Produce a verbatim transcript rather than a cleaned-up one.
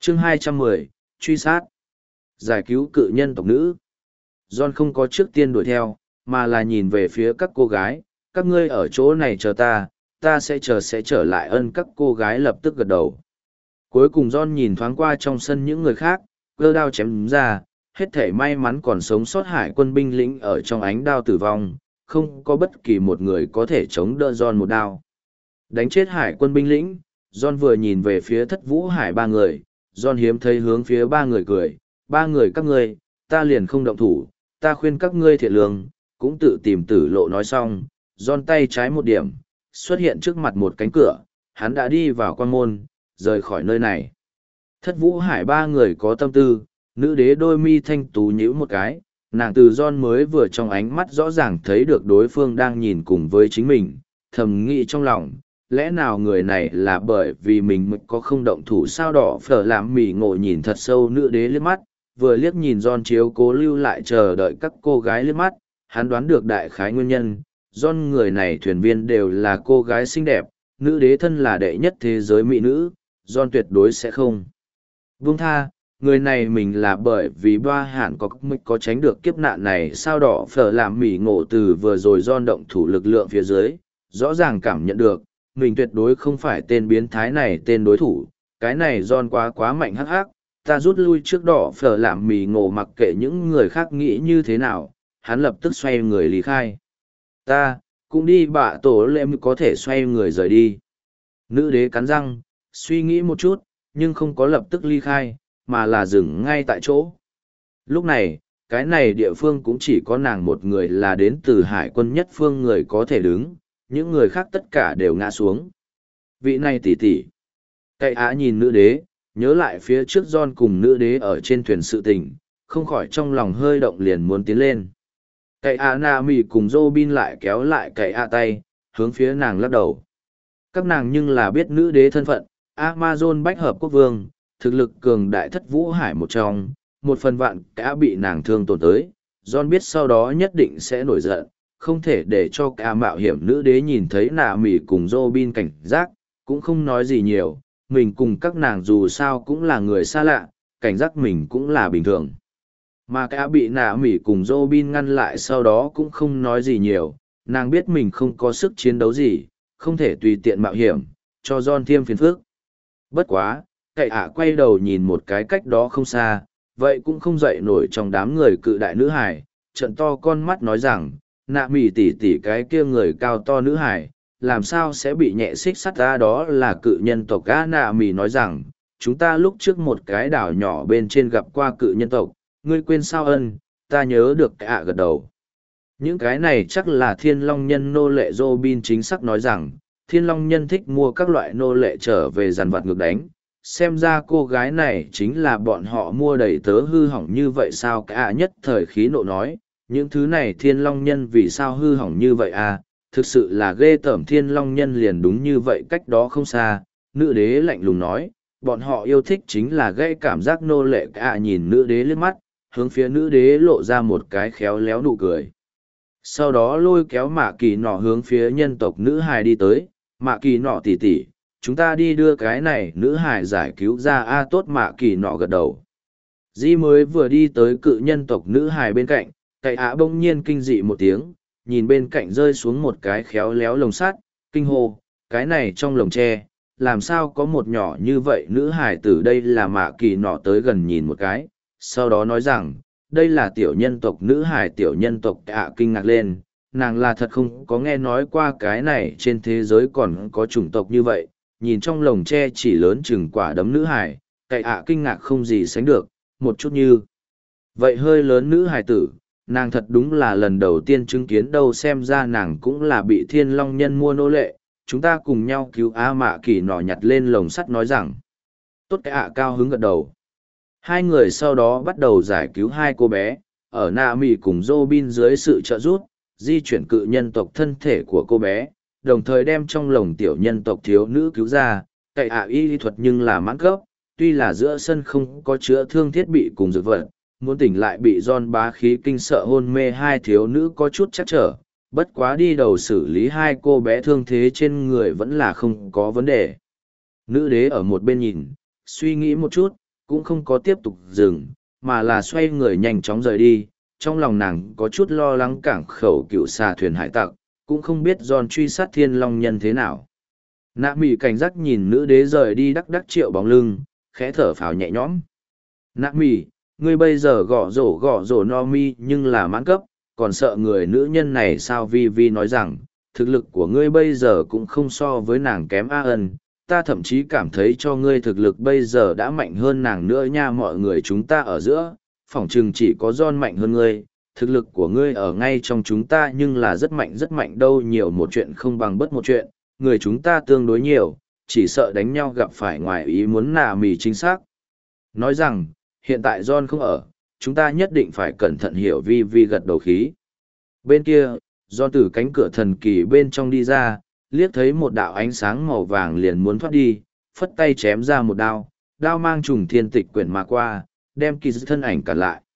chương hai trăm mười, truy sát. Giải cứu cự nhân tộc nữ. John không có trước tiên đuổi theo, mà là nhìn về phía các cô gái, các ngươi ở chỗ này chờ ta, ta sẽ chờ sẽ trở lại. Ân các cô gái lập tức gật đầu. Cuối cùng John nhìn thoáng qua trong sân những người khác, gơ đao chém ra, hết thể may mắn còn sống sót hải quân binh lính ở trong ánh đao tử vong, không có bất kỳ một người có thể chống đỡ John một đao. Đánh chết hải quân binh lĩnh, John vừa nhìn về phía thất vũ hải ba người, John hiếm thấy hướng phía ba người cười, ba người các ngươi, ta liền không động thủ, ta khuyên các ngươi thiện lương, cũng tự tìm tử lộ. Nói xong, John tay trái một điểm, xuất hiện trước mặt một cánh cửa, hắn đã đi vào quan môn, rời khỏi nơi này. Thất vũ hải ba người có tâm tư, nữ đế đôi mi thanh tú nhíu một cái, nàng từ John mới vừa trong ánh mắt rõ ràng thấy được đối phương đang nhìn cùng với chính mình, thầm nghĩ trong lòng, lẽ nào người này là bởi vì mình mới có không động thủ sao? Đỏ phở làm mỉ ngộ nhìn thật sâu nữ đế liếc mắt, vừa liếc nhìn John chiếu cố lưu lại chờ đợi các cô gái liếc mắt, hắn đoán được đại khái nguyên nhân. John người này thuyền viên đều là cô gái xinh đẹp, nữ đế thân là đệ nhất thế giới mỹ nữ, John tuyệt đối sẽ không buông tha. Người này mình là bởi vì ba hạn có có tránh được kiếp nạn này sao? Đỏ phở làm mỉ ngộ từ vừa rồi John động thủ lực lượng phía dưới, rõ ràng cảm nhận được, mình tuyệt đối không phải tên biến thái này tên đối thủ, cái này John quá quá mạnh hắc hắc, ta rút lui trước. Đỏ phở làm mỉ ngộ mặc kệ những người khác nghĩ như thế nào, hắn lập tức xoay người lý khai. Ta, cũng đi. Bạ tổ lệ có thể xoay người rời đi. Nữ đế cắn răng, suy nghĩ một chút, nhưng không có lập tức ly khai, mà là dừng ngay tại chỗ. Lúc này, cái này địa phương cũng chỉ có nàng một người là đến từ hải quân nhất phương người có thể đứng, những người khác tất cả đều ngã xuống. Vị này tỷ tỷ. Cậy á nhìn nữ đế, nhớ lại phía trước John cùng nữ đế ở trên thuyền sự tình, không khỏi trong lòng hơi động liền muốn tiến lên. Cậy á na mì cùng Robin lại kéo lại cậy á tay, hướng phía nàng lắc đầu. Các nàng nhưng là biết nữ đế thân phận, Amazon bách hợp quốc vương, thực lực cường đại thất vũ hải một trong, một phần vạn cả bị nàng thương tổn tới. John biết sau đó nhất định sẽ nổi giận, không thể để cho cả mạo hiểm nữ đế nhìn thấy nà mỉ cùng Robin cảnh giác, cũng không nói gì nhiều, mình cùng các nàng dù sao cũng là người xa lạ, cảnh giác mình cũng là bình thường. Mà cả bị nà mỉ cùng Robin ngăn lại sau đó cũng không nói gì nhiều, nàng biết mình không có sức chiến đấu gì, không thể tùy tiện mạo hiểm, cho John thêm phiền phức. Bất quá, cậy ạ quay đầu nhìn một cái cách đó không xa, vậy cũng không dậy nổi trong đám người cự đại nữ hải, trận to con mắt nói rằng, nạ mỉ tỉ tỉ cái kia người cao to nữ hải, làm sao sẽ bị nhẹ xích sắt ra? Đó là cự nhân tộc. Á nạ mỉ nói rằng, chúng ta lúc trước một cái đảo nhỏ bên trên gặp qua cự nhân tộc, ngươi quên sao? Ân, ta nhớ được. Ạ gật đầu. Những cái này chắc là thiên long nhân nô lệ. Robin chính xác nói rằng, thiên long nhân thích mua các loại nô lệ trở về dàn vặt ngược đánh. Xem ra cô gái này chính là bọn họ mua đầy tớ hư hỏng như vậy sao? Cả nhất thời khí nộ nói, những thứ này thiên long nhân vì sao hư hỏng như vậy à? Thực sự là ghê tởm. Thiên long nhân liền đúng như vậy cách đó không xa. Nữ đế lạnh lùng nói, bọn họ yêu thích chính là gây cảm giác nô lệ. Cả nhìn nữ đế liếc mắt, hướng phía nữ đế lộ ra một cái khéo léo nụ cười. Sau đó lôi kéo mạ kỳ nọ hướng phía nhân tộc nữ hài đi tới. Mạ kỳ nọ tỉ tỉ, chúng ta đi đưa cái này nữ hài giải cứu ra. A tốt. Mạ kỳ nọ gật đầu. Di mới vừa đi tới cự nhân tộc nữ hài bên cạnh, cậy ạ bỗng nhiên kinh dị một tiếng, nhìn bên cạnh rơi xuống một cái khéo léo lồng sắt, kinh hô, cái này trong lồng tre, làm sao có một nhỏ như vậy nữ hài tử? Đây là mạ kỳ nọ tới gần nhìn một cái, sau đó nói rằng, đây là tiểu nhân tộc nữ hài. Tiểu nhân tộc. Ạ kinh ngạc lên, nàng là thật không có nghe nói qua cái này trên thế giới còn có chủng tộc như vậy. Nhìn trong lồng tre chỉ lớn chừng quả đấm nữ hài, cậy ạ kinh ngạc không gì sánh được, một chút như vậy hơi lớn nữ hài tử, nàng thật đúng là lần đầu tiên chứng kiến đâu. Xem ra nàng cũng là bị thiên long nhân mua nô lệ, chúng ta cùng nhau cứu. A mạ kỳ nọ nhặt lên lồng sắt nói rằng, tốt. Cái ạ cao hứng gật đầu. Hai người sau đó bắt đầu giải cứu hai cô bé, ở nạ mì cùng Robin dưới sự trợ giúp, di chuyển cự nhân tộc thân thể của cô bé, đồng thời đem trong lồng tiểu nhân tộc thiếu nữ cứu ra. Cậy ạ y thuật nhưng là mãn cấp, tuy là giữa sân không có chữa thương thiết bị cùng dược vật, muốn tỉnh lại bị John bá khí kinh sợ hôn mê hai thiếu nữ có chút chắc trở, bất quá đi đầu xử lý hai cô bé thương thế trên người vẫn là không có vấn đề. Nữ đế ở một bên nhìn, suy nghĩ một chút, cũng không có tiếp tục dừng, mà là xoay người nhanh chóng rời đi. Trong lòng nàng có chút lo lắng cảng khẩu cựu xà thuyền hải tặc, cũng không biết John truy sát thiên long nhân thế nào. Nạ mỉ cảnh giác nhìn nữ đế rời đi đắc đắc triệu bóng lưng, khẽ thở phào nhẹ nhõm. Nạ mỉ, ngươi bây giờ gõ rổ gõ rổ no mi nhưng là mãn cấp, còn sợ người nữ nhân này sao? Vi Vi nói rằng, thực lực của ngươi bây giờ cũng không so với nàng kém a ân, ta thậm chí cảm thấy cho ngươi thực lực bây giờ đã mạnh hơn nàng nữa nha. Mọi người chúng ta ở giữa, phỏng chừng chỉ có John mạnh hơn ngươi, thực lực của ngươi ở ngay trong chúng ta nhưng là rất mạnh rất mạnh đâu, nhiều một chuyện không bằng bất một chuyện, người chúng ta tương đối nhiều, chỉ sợ đánh nhau gặp phải ngoài ý muốn. Nà mì chính xác nói rằng, hiện tại John không ở, chúng ta nhất định phải cẩn thận. Hiểu Vi Vi gật đầu khí. Bên kia, John từ cánh cửa thần kỳ bên trong đi ra, liếc thấy một đạo ánh sáng màu vàng liền muốn thoát đi, phất tay chém ra một đao, đao mang trùng thiên tịch quyển mà qua, đem kỳ dư thân ảnh cản lại.